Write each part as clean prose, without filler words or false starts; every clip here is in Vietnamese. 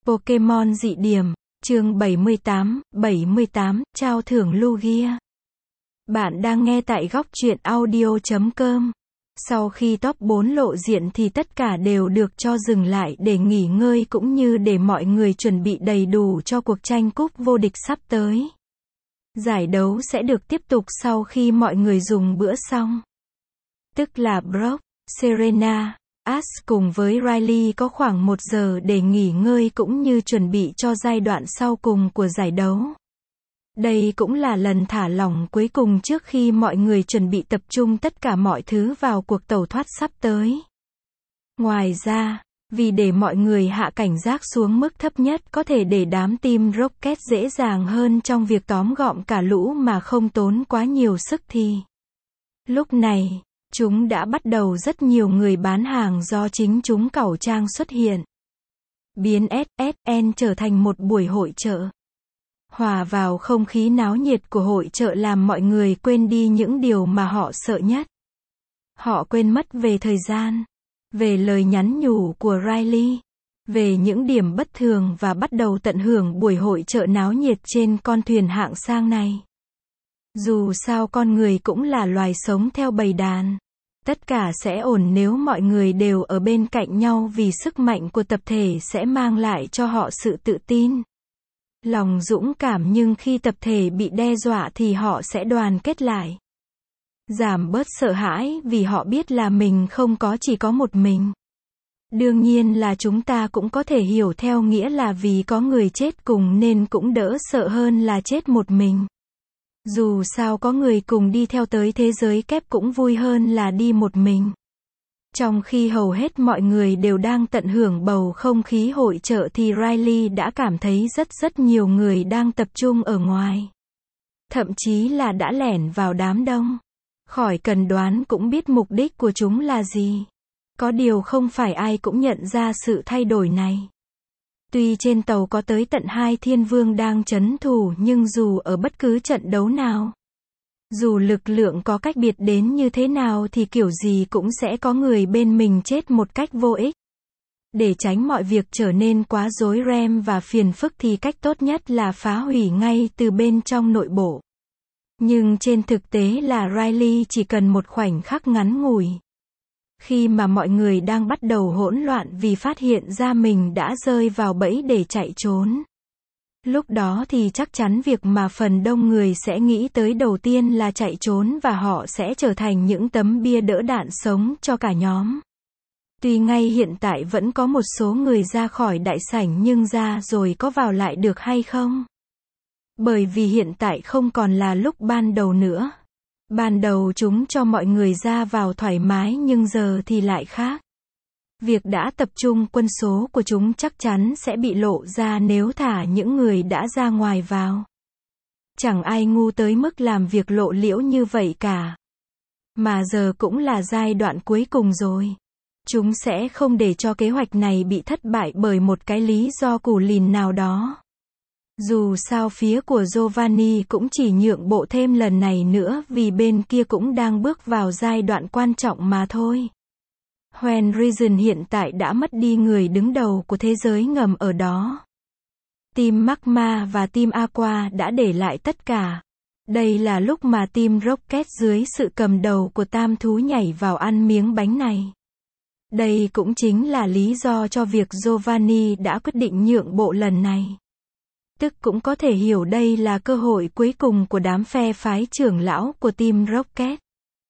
Pokemon dị điểm, chương 78, trao thưởng Lugia. Bạn đang nghe tại góc truyện audio.com. Sau khi top 4 lộ diện thì tất cả đều được cho dừng lại để nghỉ ngơi cũng như để mọi người chuẩn bị đầy đủ cho cuộc tranh cúp vô địch sắp tới. Giải đấu sẽ được tiếp tục sau khi mọi người dùng bữa xong. Tức là Brock, Serena, Ash cùng với Riley có khoảng 1 giờ để nghỉ ngơi cũng như chuẩn bị cho giai đoạn sau cùng của giải đấu. Đây cũng là lần thả lỏng cuối cùng trước khi mọi người chuẩn bị tập trung tất cả mọi thứ vào cuộc tẩu thoát sắp tới. Ngoài ra, vì để mọi người hạ cảnh giác xuống mức thấp nhất có thể để đám team Rocket dễ dàng hơn trong việc tóm gọn cả lũ mà không tốn quá nhiều sức thì lúc này, chúng đã bắt đầu rất nhiều người bán hàng do chính chúng cẩu trang xuất hiện. Biến SSN trở thành một buổi hội chợ. Hòa vào không khí náo nhiệt của hội chợ làm mọi người quên đi những điều mà họ sợ nhất. Họ quên mất về thời gian, về lời nhắn nhủ của Riley, về những điểm bất thường và bắt đầu tận hưởng buổi hội chợ náo nhiệt trên con thuyền hạng sang này. Dù sao con người cũng là loài sống theo bầy đàn. Tất cả sẽ ổn nếu mọi người đều ở bên cạnh nhau vì sức mạnh của tập thể sẽ mang lại cho họ sự tự tin. Lòng dũng cảm nhưng khi tập thể bị đe dọa thì họ sẽ đoàn kết lại. Giảm bớt sợ hãi vì họ biết là mình không chỉ có một mình. Đương nhiên là chúng ta cũng có thể hiểu theo nghĩa là vì có người chết cùng nên cũng đỡ sợ hơn là chết một mình. Dù sao có người cùng đi theo tới thế giới kép cũng vui hơn là đi một mình. Trong khi hầu hết mọi người đều đang tận hưởng bầu không khí hội chợ thì Riley đã cảm thấy rất nhiều người đang tập trung ở ngoài. Thậm chí là đã lẻn vào đám đông. Khỏi cần đoán cũng biết mục đích của chúng là gì. Có điều không phải ai cũng nhận ra sự thay đổi này. Tuy trên tàu có tới tận 2 thiên vương đang trấn thủ nhưng dù ở bất cứ trận đấu nào, dù lực lượng có cách biệt đến như thế nào thì kiểu gì cũng sẽ có người bên mình chết một cách vô ích. Để tránh mọi việc trở nên quá rối ren và phiền phức thì cách tốt nhất là phá hủy ngay từ bên trong nội bộ. Nhưng trên thực tế là Riley chỉ cần một khoảnh khắc ngắn ngủi. Khi mà mọi người đang bắt đầu hỗn loạn vì phát hiện ra mình đã rơi vào bẫy để chạy trốn. Lúc đó thì chắc chắn việc mà phần đông người sẽ nghĩ tới đầu tiên là chạy trốn và họ sẽ trở thành những tấm bia đỡ đạn sống cho cả nhóm. Tuy ngay hiện tại vẫn có một số người ra khỏi đại sảnh nhưng ra rồi có vào lại được hay không? Bởi vì hiện tại không còn là lúc ban đầu nữa. Ban đầu chúng cho mọi người ra vào thoải mái nhưng giờ thì lại khác. Việc đã tập trung quân số của chúng chắc chắn sẽ bị lộ ra nếu thả những người đã ra ngoài vào. Chẳng ai ngu tới mức làm việc lộ liễu như vậy cả. Mà giờ cũng là giai đoạn cuối cùng rồi. Chúng sẽ không để cho kế hoạch này bị thất bại bởi một cái lý do củ lìn nào đó. Dù sao phía của Giovanni cũng chỉ nhượng bộ thêm lần này nữa vì bên kia cũng đang bước vào giai đoạn quan trọng mà thôi. When Reason hiện tại đã mất đi người đứng đầu của thế giới ngầm ở đó. Team Magma và Team Aqua đã để lại tất cả. Đây là lúc mà Team Rocket dưới sự cầm đầu của tam thú nhảy vào ăn miếng bánh này. Đây cũng chính là lý do cho việc Giovanni đã quyết định nhượng bộ lần này. Tức cũng có thể hiểu đây là cơ hội cuối cùng của đám phe phái trưởng lão của Team Rocket.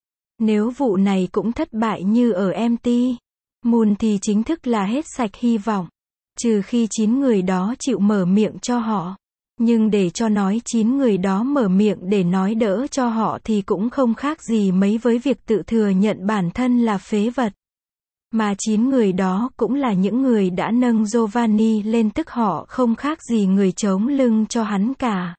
Nếu vụ này cũng thất bại như ở MT Moon thì chính thức là hết sạch hy vọng. Trừ khi 9 người đó chịu mở miệng cho họ. Nhưng để cho nói 9 người đó mở miệng để nói đỡ cho họ thì cũng không khác gì mấy với việc tự thừa nhận bản thân là phế vật. Mà 9 người đó cũng là những người đã nâng Giovanni lên tức họ không khác gì người chống lưng cho hắn cả.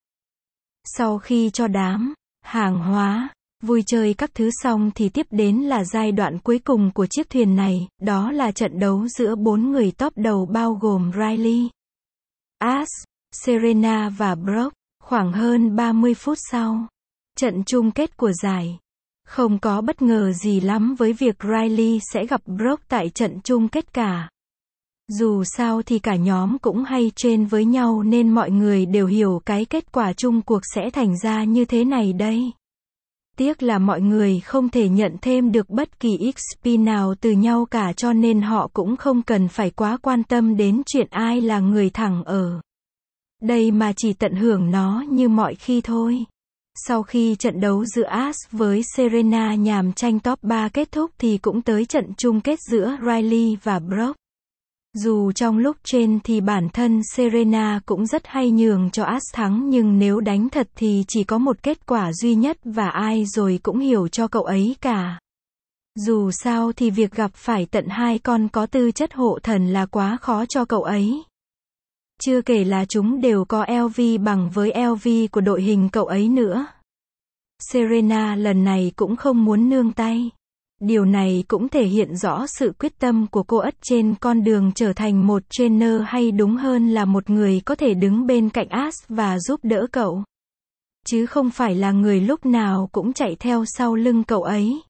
Sau khi cho đám hàng hóa, vui chơi các thứ xong thì tiếp đến là giai đoạn cuối cùng của chiếc thuyền này, đó là trận đấu giữa 4 người top đầu bao gồm Riley, Ash, Serena và Brock. Khoảng hơn 30 phút sau, trận chung kết của giải. Không có bất ngờ gì lắm với việc Riley sẽ gặp Brock tại trận chung kết cả. Dù sao thì cả nhóm cũng hay train với nhau nên mọi người đều hiểu cái kết quả chung cuộc sẽ thành ra như thế này đây. Tiếc là mọi người không thể nhận thêm được bất kỳ XP nào từ nhau cả cho nên họ cũng không cần phải quá quan tâm đến chuyện ai là người thẳng ở đây mà chỉ tận hưởng nó như mọi khi thôi. Sau khi trận đấu giữa Ash với Serena nhằm tranh top 3 kết thúc thì cũng tới trận chung kết giữa Riley và Brock. Dù trong lúc trên thì bản thân Serena cũng rất hay nhường cho Ash thắng nhưng nếu đánh thật thì chỉ có một kết quả duy nhất và ai rồi cũng hiểu cho cậu ấy cả. Dù sao thì việc gặp phải tận hai con có tư chất hộ thần là quá khó cho cậu ấy. Chưa kể là chúng đều có LV bằng với LV của đội hình cậu ấy nữa. Serena lần này cũng không muốn nương tay. Điều này cũng thể hiện rõ sự quyết tâm của cô ất trên con đường trở thành một trainer hay đúng hơn là một người có thể đứng bên cạnh Ash và giúp đỡ cậu. Chứ không phải là người lúc nào cũng chạy theo sau lưng cậu ấy.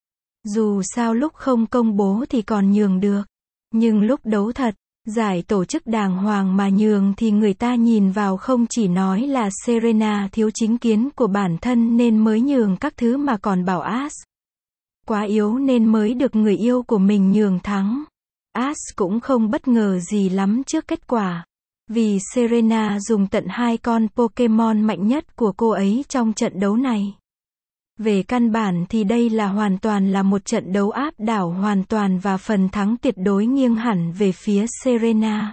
Dù sao lúc không công bố thì còn nhường được. Nhưng lúc đấu thật, giải tổ chức đàng hoàng mà nhường thì người ta nhìn vào không chỉ nói là Serena thiếu chính kiến của bản thân nên mới nhường các thứ mà còn bảo Ash quá yếu nên mới được người yêu của mình nhường thắng. Ash cũng không bất ngờ gì lắm trước kết quả. Vì Serena dùng tận hai con Pokemon mạnh nhất của cô ấy trong trận đấu này. Về căn bản thì đây là hoàn toàn là một trận đấu áp đảo hoàn toàn và phần thắng tuyệt đối nghiêng hẳn về phía Serena.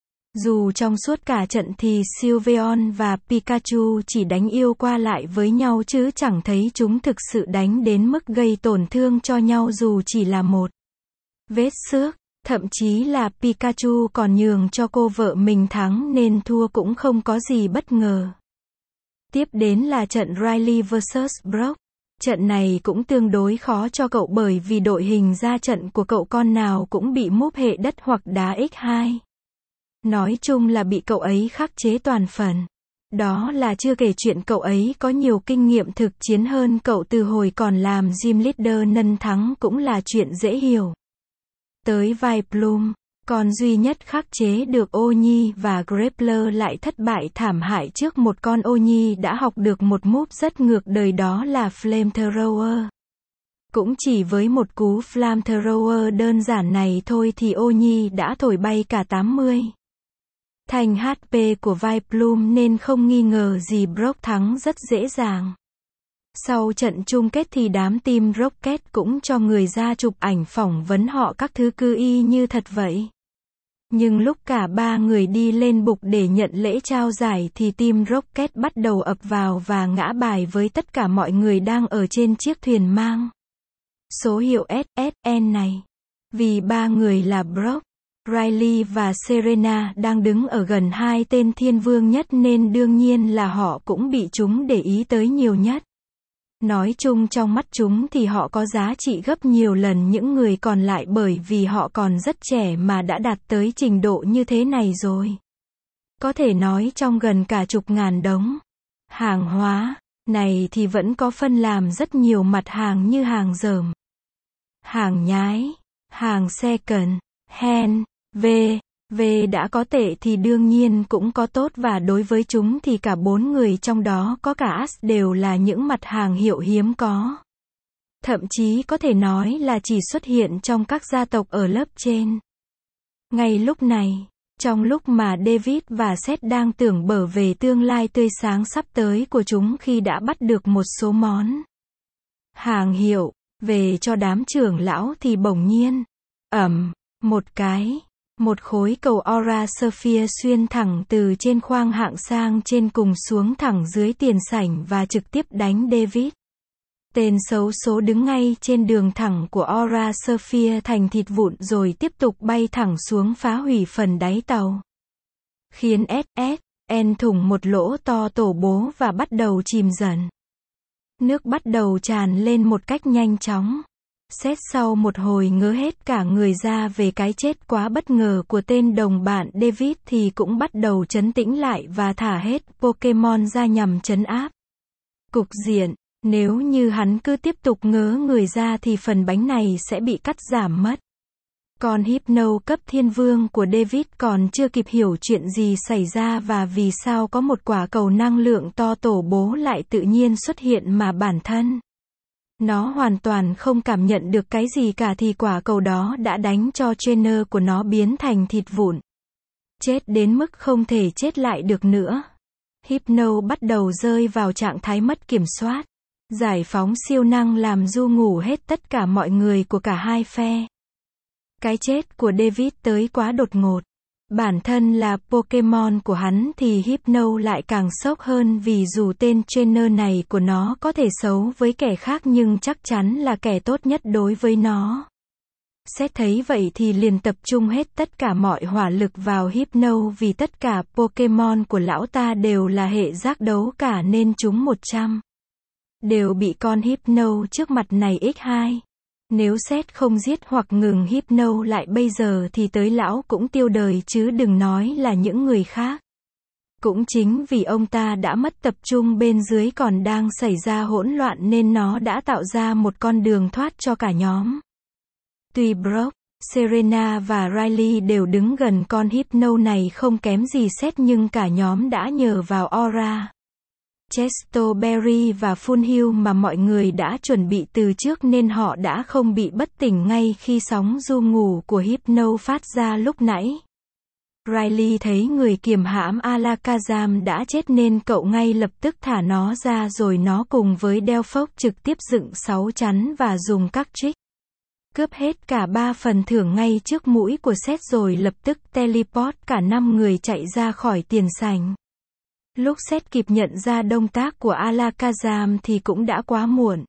Dù trong suốt cả trận thì Sylveon và Pikachu chỉ đánh yêu qua lại với nhau chứ chẳng thấy chúng thực sự đánh đến mức gây tổn thương cho nhau dù chỉ là một vết xước. Thậm chí là Pikachu còn nhường cho cô vợ mình thắng nên thua cũng không có gì bất ngờ. Tiếp đến là trận Riley vs Brock. Trận này cũng tương đối khó cho cậu bởi vì đội hình ra trận của cậu con nào cũng bị move hệ đất hoặc đá X2. Nói chung là bị cậu ấy khắc chế toàn phần. Đó là chưa kể chuyện cậu ấy có nhiều kinh nghiệm thực chiến hơn cậu từ hồi còn làm gym leader nên thắng cũng là chuyện dễ hiểu. Tới Vileplume, con duy nhất khắc chế được Ô Nhi và Grappler lại thất bại thảm hại trước một con Ô Nhi đã học được một move rất ngược đời đó là Flamethrower. Cũng chỉ với một cú Flamethrower đơn giản này thôi thì Ô Nhi đã thổi bay cả 80 thành HP của Vileplume nên không nghi ngờ gì Brock thắng rất dễ dàng. Sau trận chung kết thì đám team Rocket cũng cho người ra chụp ảnh phỏng vấn họ các thứ cứ y như thật vậy. Nhưng lúc cả ba người đi lên bục để nhận lễ trao giải thì team Rocket bắt đầu ập vào và ngã bài với tất cả mọi người đang ở trên chiếc thuyền mang số hiệu SSN này. Vì ba người là Brock, Riley và Serena đang đứng ở gần hai tên thiên vương nhất nên đương nhiên là họ cũng bị chúng để ý tới nhiều nhất. Nói chung trong mắt chúng thì họ có giá trị gấp nhiều lần những người còn lại bởi vì họ còn rất trẻ mà đã đạt tới trình độ như thế này rồi. Có thể nói trong gần cả chục ngàn đống hàng hóa này thì vẫn có phân làm rất nhiều mặt hàng như hàng dởm, hàng nhái, hàng second hand, đã có tệ thì đương nhiên cũng có tốt và đối với chúng thì cả bốn người trong đó có cả Ash đều là những mặt hàng hiệu hiếm có. Thậm chí có thể nói là chỉ xuất hiện trong các gia tộc ở lớp trên. Ngay lúc này, trong lúc mà David và Seth đang tưởng bở về tương lai tươi sáng sắp tới của chúng khi đã bắt được một số món hàng hiệu về cho đám trưởng lão thì bỗng nhiên, một khối cầu Aura Sphere xuyên thẳng từ trên khoang hạng sang trên cùng xuống thẳng dưới tiền sảnh và trực tiếp đánh David. Tên xấu số đứng ngay trên đường thẳng của Aura Sphere thành thịt vụn rồi tiếp tục bay thẳng xuống phá hủy phần đáy tàu. Khiến SSN thủng một lỗ to tổ bố và bắt đầu chìm dần. Nước bắt đầu tràn lên một cách nhanh chóng. Xét sau một hồi ngớ hết cả người ra về cái chết quá bất ngờ của tên đồng bạn David thì cũng bắt đầu trấn tĩnh lại và thả hết Pokemon ra nhằm trấn áp cục diện. Nếu như hắn cứ tiếp tục ngớ người ra thì phần bánh này sẽ bị cắt giảm mất. Con Hypno cấp thiên vương của David còn chưa kịp hiểu chuyện gì xảy ra và vì sao có một quả cầu năng lượng to tổ bố lại tự nhiên xuất hiện mà bản thân nó hoàn toàn không cảm nhận được cái gì cả thì quả cầu đó đã đánh cho trainer của nó biến thành thịt vụn. Chết đến mức không thể chết lại được nữa. Hypno bắt đầu rơi vào trạng thái mất kiểm soát. Giải phóng siêu năng làm ru ngủ hết tất cả mọi người của cả hai phe. Cái chết của David tới quá đột ngột. Bản thân là Pokemon của hắn thì Hypno lại càng sốc hơn vì dù tên trainer này của nó có thể xấu với kẻ khác nhưng chắc chắn là kẻ tốt nhất đối với nó. Xét thấy vậy thì liền tập trung hết tất cả mọi hỏa lực vào Hypno vì tất cả Pokemon của lão ta đều là hệ giác đấu cả nên chúng 100 đều bị con Hypno trước mặt này x2. Nếu xét không giết hoặc ngừng Hypno lại bây giờ thì tới lão cũng tiêu đời chứ đừng nói là những người khác. Cũng chính vì ông ta đã mất tập trung bên dưới còn đang xảy ra hỗn loạn nên nó đã tạo ra một con đường thoát cho cả nhóm. Tuy Brock, Serena và Riley đều đứng gần con Hypno này không kém gì Seth nhưng cả nhóm đã nhờ vào Aura, Chestoberry và Funhill mà mọi người đã chuẩn bị từ trước nên họ đã không bị bất tỉnh ngay khi sóng ru ngủ của Hypno phát ra lúc nãy. Riley thấy người kiềm hãm Alakazam đã chết nên cậu ngay lập tức thả nó ra rồi nó cùng với Delphox trực tiếp dựng 6 chắn và dùng các trick cướp hết cả 3 phần thưởng ngay trước mũi của Seth rồi lập tức teleport cả 5 người chạy ra khỏi tiền sảnh. Lúc Seth kịp nhận ra động tác của Alakazam thì cũng đã quá muộn.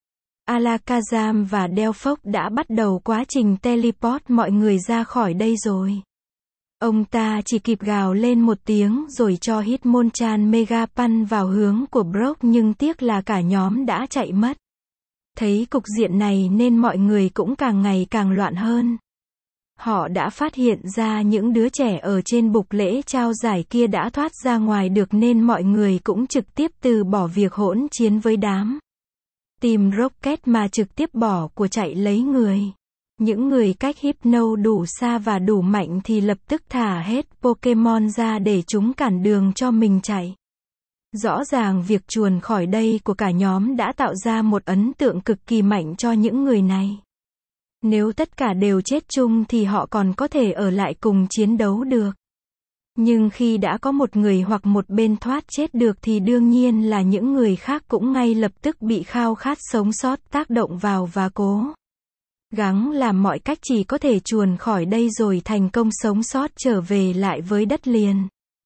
Alakazam và Delphox đã bắt đầu quá trình teleport mọi người ra khỏi đây rồi. Ông ta chỉ kịp gào lên một tiếng rồi cho Hitmonchan Mega Punch vào hướng của Brock nhưng tiếc là cả nhóm đã chạy mất. Thấy cục diện này nên mọi người cũng càng ngày càng loạn hơn. Họ đã phát hiện ra những đứa trẻ ở trên bục lễ trao giải kia đã thoát ra ngoài được nên mọi người cũng trực tiếp từ bỏ việc hỗn chiến với đám Team Rocket mà trực tiếp bỏ của chạy lấy người. Những người cách Hypno đủ xa và đủ mạnh thì lập tức thả hết Pokemon ra để chúng cản đường cho mình chạy. Rõ ràng việc chuồn khỏi đây của cả nhóm đã tạo ra một ấn tượng cực kỳ mạnh cho những người này. Nếu tất cả đều chết chung thì họ còn có thể ở lại cùng chiến đấu được. Nhưng khi đã có một người hoặc một bên thoát chết được thì đương nhiên là những người khác cũng ngay lập tức bị khao khát sống sót tác động vào và cố gắng làm mọi cách chỉ có thể chuồn khỏi đây rồi thành công sống sót trở về lại với đất liền.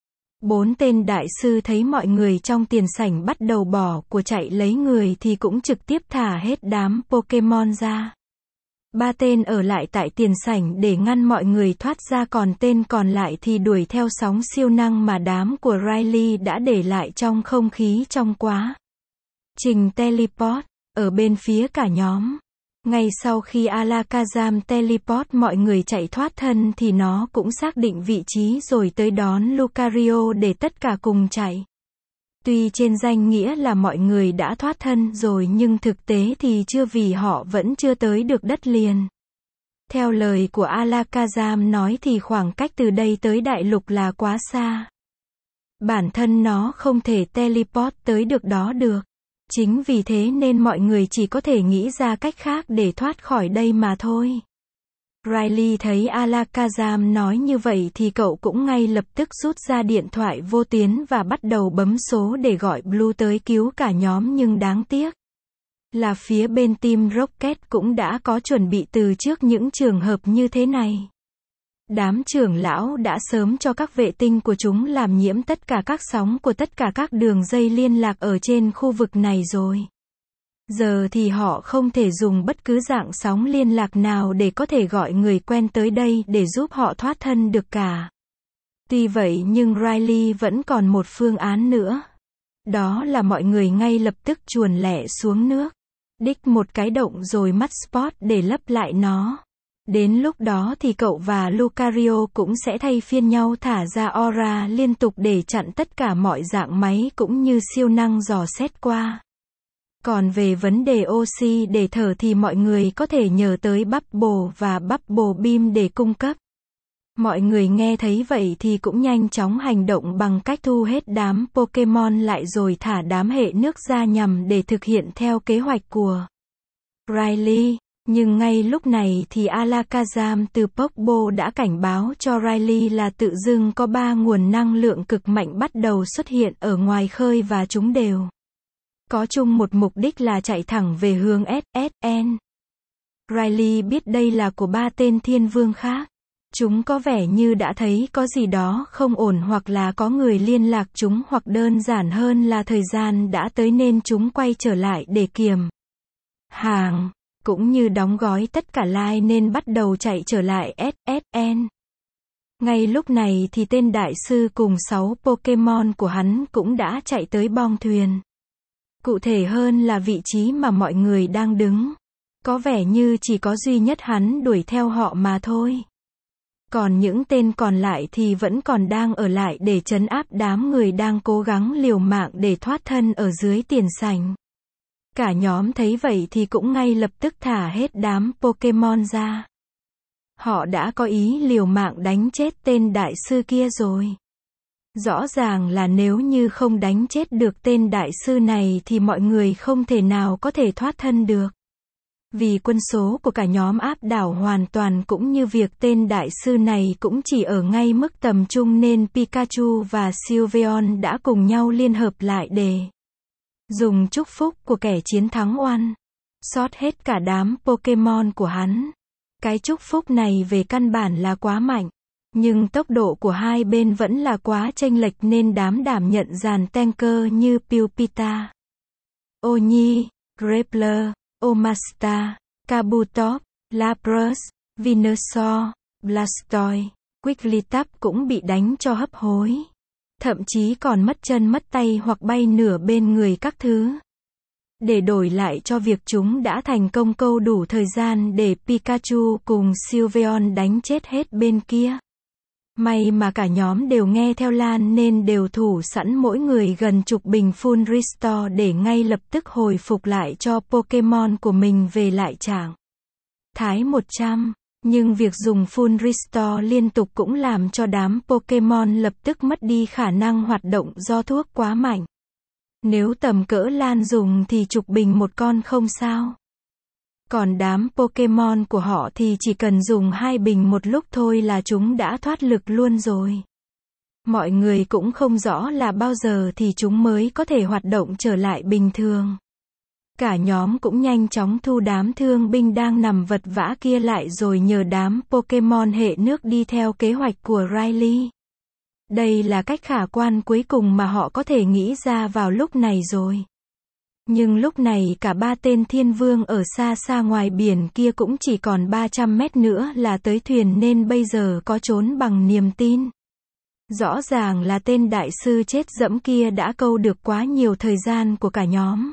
4 tên đại sư thấy mọi người trong tiền sảnh bắt đầu bỏ của chạy lấy người thì cũng trực tiếp thả hết đám Pokemon ra. 3 tên ở lại tại tiền sảnh để ngăn mọi người thoát ra còn tên còn lại thì đuổi theo sóng siêu năng mà đám của Riley đã để lại trong không khí trong quá trình teleport. Ở bên phía cả nhóm, ngay sau khi Alakazam teleport mọi người chạy thoát thân thì nó cũng xác định vị trí rồi tới đón Lucario để tất cả cùng chạy. Tuy trên danh nghĩa là mọi người đã thoát thân rồi nhưng thực tế thì chưa vì họ vẫn chưa tới được đất liền. Theo lời của Alakazam nói thì khoảng cách từ đây tới đại lục là quá xa. Bản thân nó không thể teleport tới được đó được. Chính vì thế nên mọi người chỉ có thể nghĩ ra cách khác để thoát khỏi đây mà thôi. Riley thấy Alakazam nói như vậy thì cậu cũng ngay lập tức rút ra điện thoại vô tuyến và bắt đầu bấm số để gọi Blue tới cứu cả nhóm nhưng đáng tiếc là phía bên Team Rocket cũng đã có chuẩn bị từ trước những trường hợp như thế này. Đám trưởng lão đã sớm cho các vệ tinh của chúng làm nhiễm tất cả các sóng của tất cả các đường dây liên lạc ở trên khu vực này rồi. Giờ thì họ không thể dùng bất cứ dạng sóng liên lạc nào để có thể gọi người quen tới đây để giúp họ thoát thân được cả. Tuy vậy nhưng Riley vẫn còn một phương án nữa. Đó là mọi người ngay lập tức chuồn lẹ xuống nước. Đích một cái động rồi mắt Spot để lấp lại nó. Đến lúc đó thì cậu và Lucario cũng sẽ thay phiên nhau thả ra aura liên tục để chặn tất cả mọi dạng máy cũng như siêu năng dò xét qua. Còn về vấn đề oxy để thở thì mọi người có thể nhờ tới Bubble và Bubble Beam để cung cấp. Mọi người nghe thấy vậy thì cũng nhanh chóng hành động bằng cách thu hết đám Pokemon lại rồi thả đám hệ nước ra nhằm để thực hiện theo kế hoạch của Riley. Nhưng ngay lúc này thì Alakazam từ Pokeball đã cảnh báo cho Riley là tự dưng có 3 nguồn năng lượng cực mạnh bắt đầu xuất hiện ở ngoài khơi và chúng đều có chung một mục đích là chạy thẳng về hướng SSN. Riley biết đây là của 3 tên thiên vương khác. Chúng có vẻ như đã thấy có gì đó không ổn hoặc là có người liên lạc chúng hoặc đơn giản hơn là thời gian đã tới nên chúng quay trở lại để kiểm hàng, cũng như đóng gói tất cả lai nên bắt đầu chạy trở lại SSN. Ngay lúc này thì tên đại sư cùng 6 Pokemon của hắn cũng đã chạy tới bong thuyền. Cụ thể hơn là vị trí mà mọi người đang đứng. Có vẻ như chỉ có duy nhất hắn đuổi theo họ mà thôi. Còn những tên còn lại thì vẫn còn đang ở lại để trấn áp đám người đang cố gắng liều mạng để thoát thân ở dưới tiền sảnh. Cả nhóm thấy vậy thì cũng ngay lập tức thả hết đám Pokemon ra. Họ đã có ý liều mạng đánh chết tên đại sư kia rồi. Rõ ràng là nếu như không đánh chết được tên đại sư này thì mọi người không thể nào có thể thoát thân được. Vì quân số của cả nhóm áp đảo hoàn toàn cũng như việc tên đại sư này cũng chỉ ở ngay mức tầm trung nên Pikachu và Sylveon đã cùng nhau liên hợp lại để dùng chúc phúc của kẻ chiến thắng oan xót hết cả đám Pokemon của hắn. Cái chúc phúc này về căn bản là quá mạnh, nhưng tốc độ của hai bên vẫn là quá chênh lệch nên đám đảm nhận dàn tanker như Pulpita, Oni, Grappler, Omastar, Kabutops, Lapras, Venusaur, Blastoise, Wigglytuff cũng bị đánh cho hấp hối. Thậm chí còn mất chân mất tay hoặc bay nửa bên người các thứ. Để đổi lại cho việc chúng đã thành công câu đủ thời gian để Pikachu cùng Sylveon đánh chết hết bên kia. May mà cả nhóm đều nghe theo Lan nên đều thủ sẵn mỗi người gần chục bình Full Restore để ngay lập tức hồi phục lại cho Pokemon của mình về lại trạng thái 100. Nhưng việc dùng Full Restore liên tục cũng làm cho đám Pokemon lập tức mất đi khả năng hoạt động do thuốc quá mạnh. Nếu tầm cỡ Lan dùng thì chục bình một con không sao. Còn đám Pokemon của họ thì chỉ cần dùng 2 bình một lúc thôi là chúng đã thoát lực luôn rồi. Mọi người cũng không rõ là bao giờ thì chúng mới có thể hoạt động trở lại bình thường. Cả nhóm cũng nhanh chóng thu đám thương binh đang nằm vật vã kia lại rồi nhờ đám Pokemon hệ nước đi theo kế hoạch của Riley. Đây là cách khả quan cuối cùng mà họ có thể nghĩ ra vào lúc này rồi. Nhưng lúc này cả 3 tên thiên vương ở xa xa ngoài biển kia cũng chỉ còn 300 mét nữa là tới thuyền nên bây giờ có trốn bằng niềm tin. Rõ ràng là tên đại sư chết dẫm kia đã câu được quá nhiều thời gian của cả nhóm.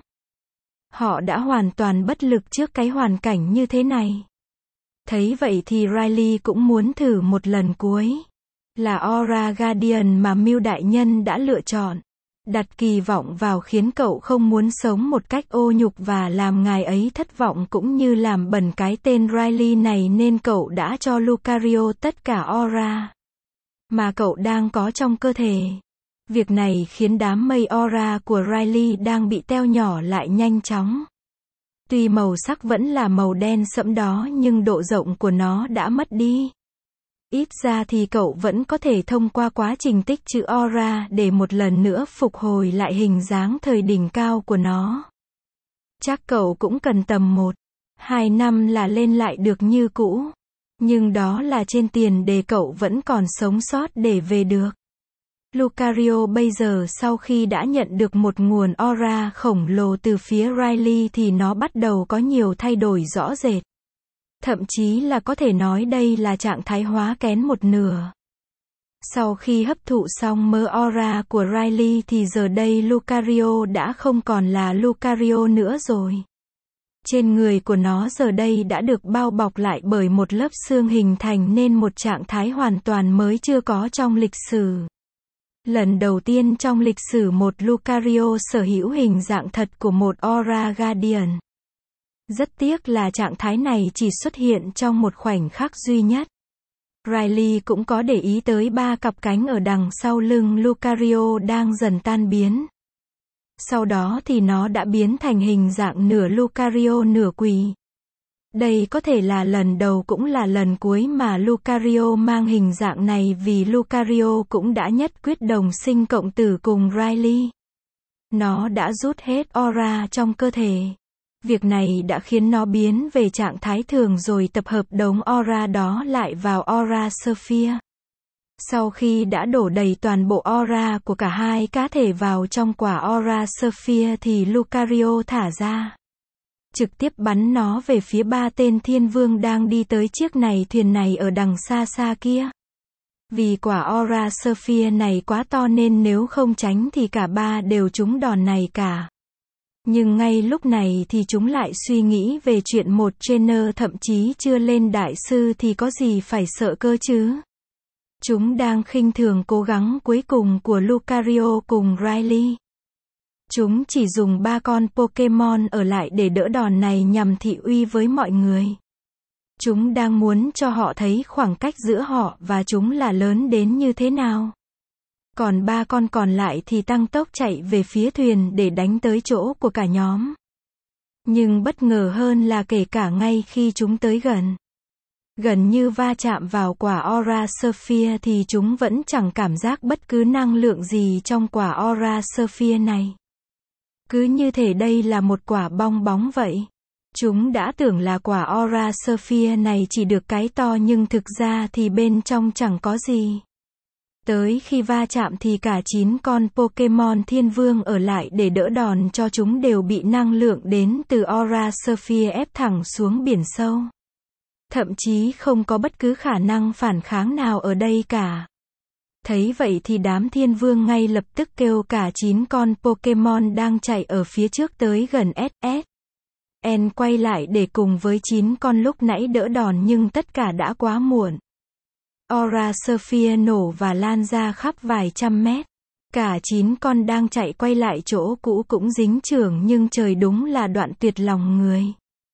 Họ đã hoàn toàn bất lực trước cái hoàn cảnh như thế này. Thấy vậy thì Riley cũng muốn thử một lần cuối. Là Aura Guardian mà Mew đại nhân đã lựa chọn. Đặt kỳ vọng vào khiến cậu không muốn sống một cách ô nhục và làm ngài ấy thất vọng cũng như làm bẩn cái tên Riley này nên cậu đã cho Lucario tất cả aura mà cậu đang có trong cơ thể. Việc này khiến đám mây aura của Riley đang bị teo nhỏ lại nhanh chóng. Tuy màu sắc vẫn là màu đen sẫm đó nhưng độ rộng của nó đã mất đi. Ít ra thì cậu vẫn có thể thông qua quá trình tích trữ aura để một lần nữa phục hồi lại hình dáng thời đỉnh cao của nó. Chắc cậu cũng cần tầm 1-2 năm là lên lại được như cũ. Nhưng đó là trên tiền đề cậu vẫn còn sống sót để về được. Lucario bây giờ sau khi đã nhận được một nguồn aura khổng lồ từ phía Riley thì nó bắt đầu có nhiều thay đổi rõ rệt. Thậm chí là có thể nói đây là trạng thái hóa kén một nửa. Sau khi hấp thụ xong mớ aura của Riley thì giờ đây Lucario đã không còn là Lucario nữa rồi. Trên người của nó giờ đây đã được bao bọc lại bởi một lớp xương hình thành nên một trạng thái hoàn toàn mới chưa có trong lịch sử. Lần đầu tiên trong lịch sử một Lucario sở hữu hình dạng thật của một Aura Guardian. Rất tiếc là trạng thái này chỉ xuất hiện trong một khoảnh khắc duy nhất. Riley cũng có để ý tới 3 cặp cánh ở đằng sau lưng Lucario đang dần tan biến. Sau đó thì nó đã biến thành hình dạng nửa Lucario nửa quỷ. Đây có thể là lần đầu cũng là lần cuối mà Lucario mang hình dạng này vì Lucario cũng đã nhất quyết đồng sinh cộng tử cùng Riley. Nó đã rút hết aura trong cơ thể. Việc này đã khiến nó biến về trạng thái thường rồi tập hợp đống aura đó lại vào Aura Sphere. Sau khi đã đổ đầy toàn bộ aura của cả hai cá thể vào trong quả Aura Sphere thì Lucario thả ra. Trực tiếp bắn nó về phía 3 tên thiên vương đang đi tới chiếc thuyền này ở đằng xa xa kia. Vì quả Aura Sphere này quá to nên nếu không tránh thì cả 3 đều trúng đòn này cả. Nhưng ngay lúc này thì chúng lại suy nghĩ về chuyện một trainer thậm chí chưa lên đại sư thì có gì phải sợ cơ chứ. Chúng đang khinh thường cố gắng cuối cùng của Lucario cùng Riley. Chúng chỉ dùng 3 con Pokemon ở lại để đỡ đòn này nhằm thị uy với mọi người. Chúng đang muốn cho họ thấy khoảng cách giữa họ và chúng là lớn đến như thế nào. Còn 3 con còn lại thì tăng tốc chạy về phía thuyền để đánh tới chỗ của cả nhóm. Nhưng bất ngờ hơn là kể cả ngay khi chúng tới gần như va chạm vào quả Aura Sphere thì chúng vẫn chẳng cảm giác bất cứ năng lượng gì trong quả Aura Sphere này. Cứ như thể đây là một quả bong bóng vậy. Chúng đã tưởng là quả Aura Sphere này chỉ được cái to nhưng thực ra thì bên trong chẳng có gì. Tới khi va chạm thì cả 9 con Pokemon thiên vương ở lại để đỡ đòn cho chúng đều bị năng lượng đến từ Aura Sphere ép thẳng xuống biển sâu. Thậm chí không có bất cứ khả năng phản kháng nào ở đây cả. Thấy vậy thì đám thiên vương ngay lập tức kêu cả 9 con Pokemon đang chạy ở phía trước tới gần SS. En quay lại để cùng với 9 con lúc nãy đỡ đòn nhưng tất cả đã quá muộn. Aura Sphere nổ và lan ra khắp vài trăm mét. Cả 9 con đang chạy quay lại chỗ cũ cũng dính chưởng nhưng trời đúng là đoạn tuyệt lòng người.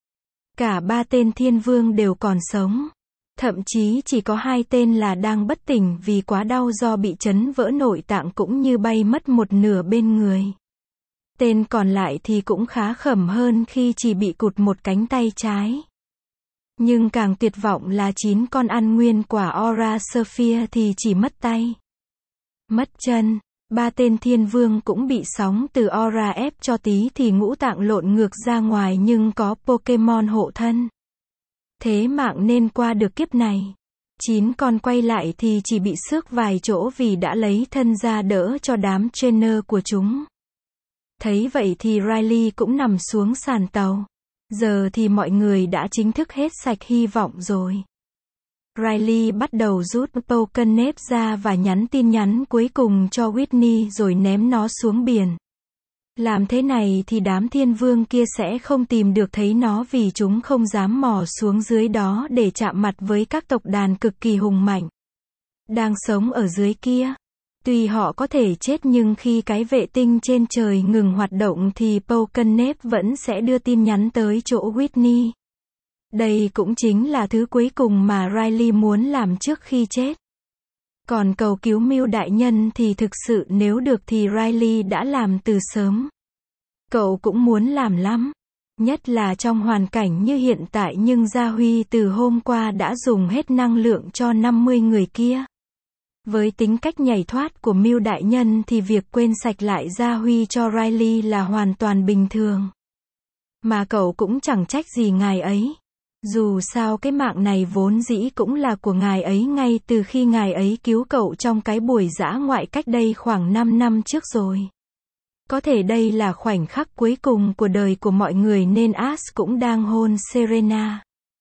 Cả 3 tên thiên vương đều còn sống. Thậm chí chỉ có 2 tên là đang bất tỉnh vì quá đau do bị chấn vỡ nội tạng cũng như bay mất một nửa bên người. Tên còn lại thì cũng khá khẩm hơn khi chỉ bị cụt một cánh tay trái. Nhưng càng tuyệt vọng là 9 con ăn nguyên quả Aura Sphere thì chỉ mất tay, mất chân. 3 tên thiên vương cũng bị sóng từ aura ép cho tí thì ngũ tạng lộn ngược ra ngoài nhưng có Pokemon hộ thân. Thế mạng nên qua được kiếp này. 9 con quay lại thì chỉ bị xước vài chỗ vì đã lấy thân ra đỡ cho đám trainer của chúng. Thấy vậy thì Riley cũng nằm xuống sàn tàu. Giờ thì mọi người đã chính thức hết sạch hy vọng rồi. Riley bắt đầu rút Pokénep ra và nhắn tin nhắn cuối cùng cho Whitney rồi ném nó xuống biển. Làm thế này thì đám thiên vương kia sẽ không tìm được thấy nó vì chúng không dám mò xuống dưới đó để chạm mặt với các tộc đàn cực kỳ hùng mạnh đang sống ở dưới kia. Tuy họ có thể chết nhưng khi cái vệ tinh trên trời ngừng hoạt động thì Pokénep vẫn sẽ đưa tin nhắn tới chỗ Whitney. Đây cũng chính là thứ cuối cùng mà Riley muốn làm trước khi chết. Còn cầu cứu Mew đại nhân thì thực sự nếu được thì Riley đã làm từ sớm. Cậu cũng muốn làm lắm. Nhất là trong hoàn cảnh như hiện tại nhưng Gia Huy từ hôm qua đã dùng hết năng lượng cho 50 người kia. Với tính cách nhảy thoát của Mew đại nhân thì việc quên sạch lại Gia Huy cho Riley là hoàn toàn bình thường. Mà cậu cũng chẳng trách gì ngài ấy. Dù sao cái mạng này vốn dĩ cũng là của ngài ấy ngay từ khi ngài ấy cứu cậu trong cái buổi dã ngoại cách đây khoảng 5 năm trước rồi. Có thể đây là khoảnh khắc cuối cùng của đời của mọi người nên Ash cũng đang hôn Serena.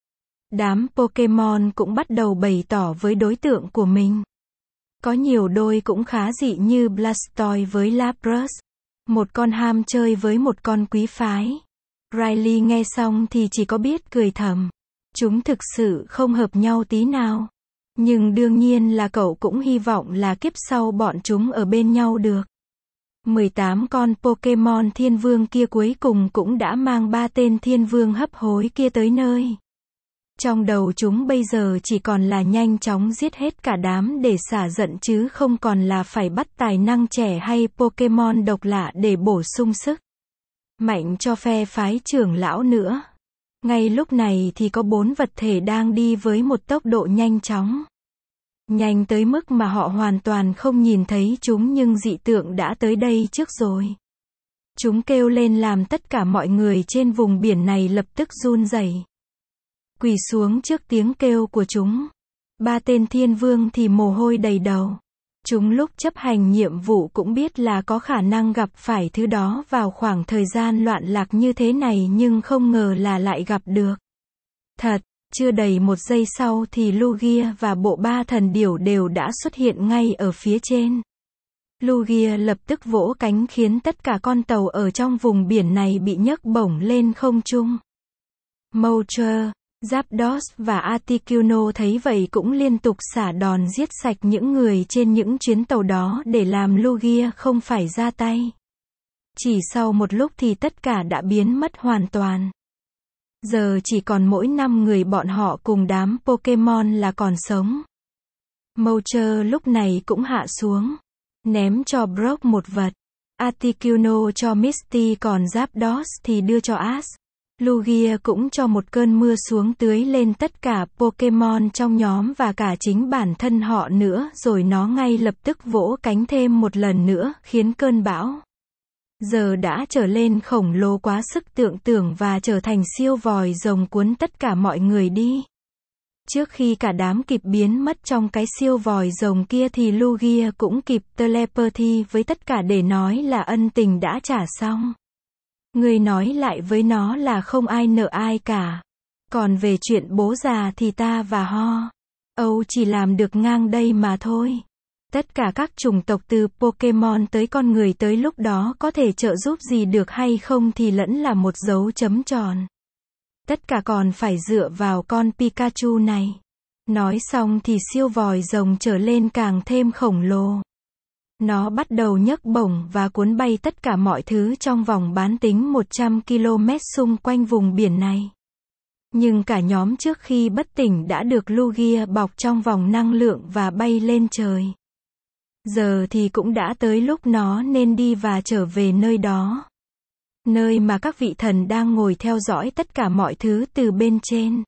Đám Pokemon cũng bắt đầu bày tỏ với đối tượng của mình. Có nhiều đôi cũng khá dị như Blastoise với Lapras. Một con ham chơi với một con quý phái. Riley nghe xong thì chỉ có biết cười thầm. Chúng thực sự không hợp nhau tí nào. Nhưng đương nhiên là cậu cũng hy vọng là kiếp sau bọn chúng ở bên nhau được. 18 con Pokemon Thiên Vương kia cuối cùng cũng đã mang 3 tên Thiên Vương hấp hối kia tới nơi. Trong đầu chúng bây giờ chỉ còn là nhanh chóng giết hết cả đám để xả giận chứ không còn là phải bắt tài năng trẻ hay Pokemon độc lạ để bổ sung sức mạnh cho phe phái trưởng lão nữa. Ngay lúc này thì có 4 vật thể đang đi với một tốc độ nhanh chóng. Nhanh tới mức mà họ hoàn toàn không nhìn thấy chúng nhưng dị tượng đã tới đây trước rồi. Chúng kêu lên làm tất cả mọi người trên vùng biển này lập tức run rẩy, quỳ xuống trước tiếng kêu của chúng. 3 tên Thiên Vương thì mồ hôi đầy đầu. Chúng lúc chấp hành nhiệm vụ cũng biết là có khả năng gặp phải thứ đó vào khoảng thời gian loạn lạc như thế này nhưng không ngờ là lại gặp được. Thật, chưa đầy 1 giây sau thì Lugia và bộ 3 thần điểu đều đã xuất hiện ngay ở phía trên. Lugia lập tức vỗ cánh khiến tất cả con tàu ở trong vùng biển này bị nhấc bổng lên không trung. Moltres, Zapdos và Articuno thấy vậy cũng liên tục xả đòn giết sạch những người trên những chuyến tàu đó để làm Lugia không phải ra tay. Chỉ sau một lúc thì tất cả đã biến mất hoàn toàn. Giờ chỉ còn mỗi 5 người bọn họ cùng đám Pokemon là còn sống. Moltres lúc này cũng hạ xuống, ném cho Brock một vật. Articuno cho Misty còn Zapdos thì đưa cho Ash. Lugia cũng cho một cơn mưa xuống tưới lên tất cả Pokemon trong nhóm và cả chính bản thân họ nữa rồi nó ngay lập tức vỗ cánh thêm một lần nữa khiến cơn bão giờ đã trở lên khổng lồ quá sức tưởng tượng và trở thành siêu vòi rồng cuốn tất cả mọi người đi. Trước khi cả đám kịp biến mất trong cái siêu vòi rồng kia thì Lugia cũng kịp telepathy với tất cả để nói là ân tình đã trả xong. Người nói lại với nó là không ai nợ ai cả. Còn về chuyện bố già thì ta và Âu chỉ làm được ngang đây mà thôi. Tất cả các chủng tộc từ Pokemon tới con người tới lúc đó có thể trợ giúp gì được hay không thì lẫn là một dấu chấm tròn. Tất cả còn phải dựa vào con Pikachu này. Nói xong thì siêu vòi rồng trở lên càng thêm khổng lồ. Nó bắt đầu nhấc bổng và cuốn bay tất cả mọi thứ trong vòng bán kính 100 km xung quanh vùng biển này. Nhưng cả nhóm trước khi bất tỉnh đã được Lugia bọc trong vòng năng lượng và bay lên trời. Giờ thì cũng đã tới lúc nó nên đi và trở về nơi đó. Nơi mà các vị thần đang ngồi theo dõi tất cả mọi thứ từ bên trên.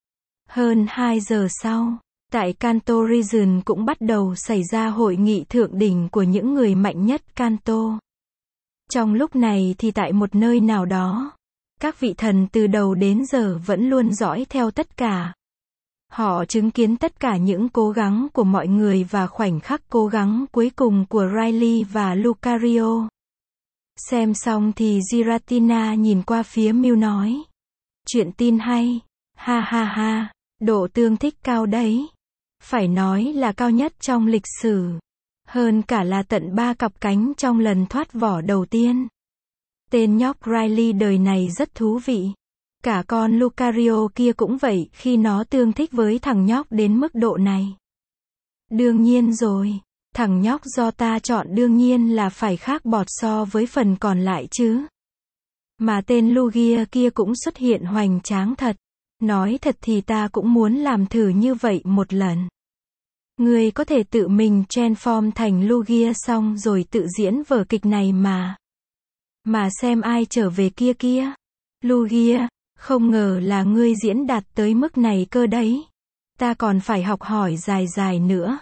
Hơn 2 giờ sau, tại Kanto Region cũng bắt đầu xảy ra hội nghị thượng đỉnh của những người mạnh nhất Kanto. Trong lúc này thì tại một nơi nào đó, các vị thần từ đầu đến giờ vẫn luôn dõi theo tất cả. Họ chứng kiến tất cả những cố gắng của mọi người và khoảnh khắc cố gắng cuối cùng của Riley và Lucario. Xem xong thì Giratina nhìn qua phía Mew nói. Chuyện tin hay. Ha ha ha. Độ tương thích cao đấy. Phải nói là cao nhất trong lịch sử. Hơn cả là tận 3 cặp cánh trong lần thoát vỏ đầu tiên. Tên nhóc Riley đời này rất thú vị. Cả con Lucario kia cũng vậy khi nó tương thích với thằng nhóc đến mức độ này. Đương nhiên rồi. Thằng nhóc do ta chọn đương nhiên là phải khác bọt so với phần còn lại chứ. Mà tên Lugia kia cũng xuất hiện hoành tráng thật. Nói thật thì ta cũng muốn làm thử như vậy một lần. Ngươi có thể tự mình transform thành Lugia xong rồi tự diễn vở kịch này mà. Mà xem ai trở về kia kia. Lugia, không ngờ là ngươi diễn đạt tới mức này cơ đấy. Ta còn phải học hỏi dài dài nữa.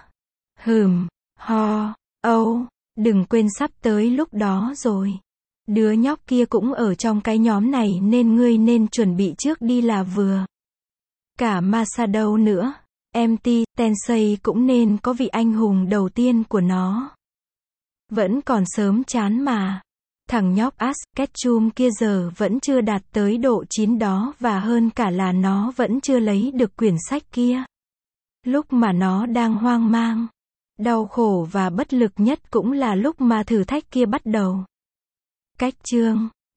Đừng quên sắp tới lúc đó rồi. Đứa nhóc kia cũng ở trong cái nhóm này nên ngươi nên chuẩn bị trước đi là vừa. Cả Masato nữa. MT Tensei cũng nên có vị anh hùng đầu tiên của nó. Vẫn còn sớm chán mà. Thằng nhóc Ash Ketchum kia giờ vẫn chưa đạt tới độ 9 đó và hơn cả là nó vẫn chưa lấy được quyển sách kia. Lúc mà nó đang hoang mang, đau khổ và bất lực nhất cũng là lúc mà thử thách kia bắt đầu. Cách chương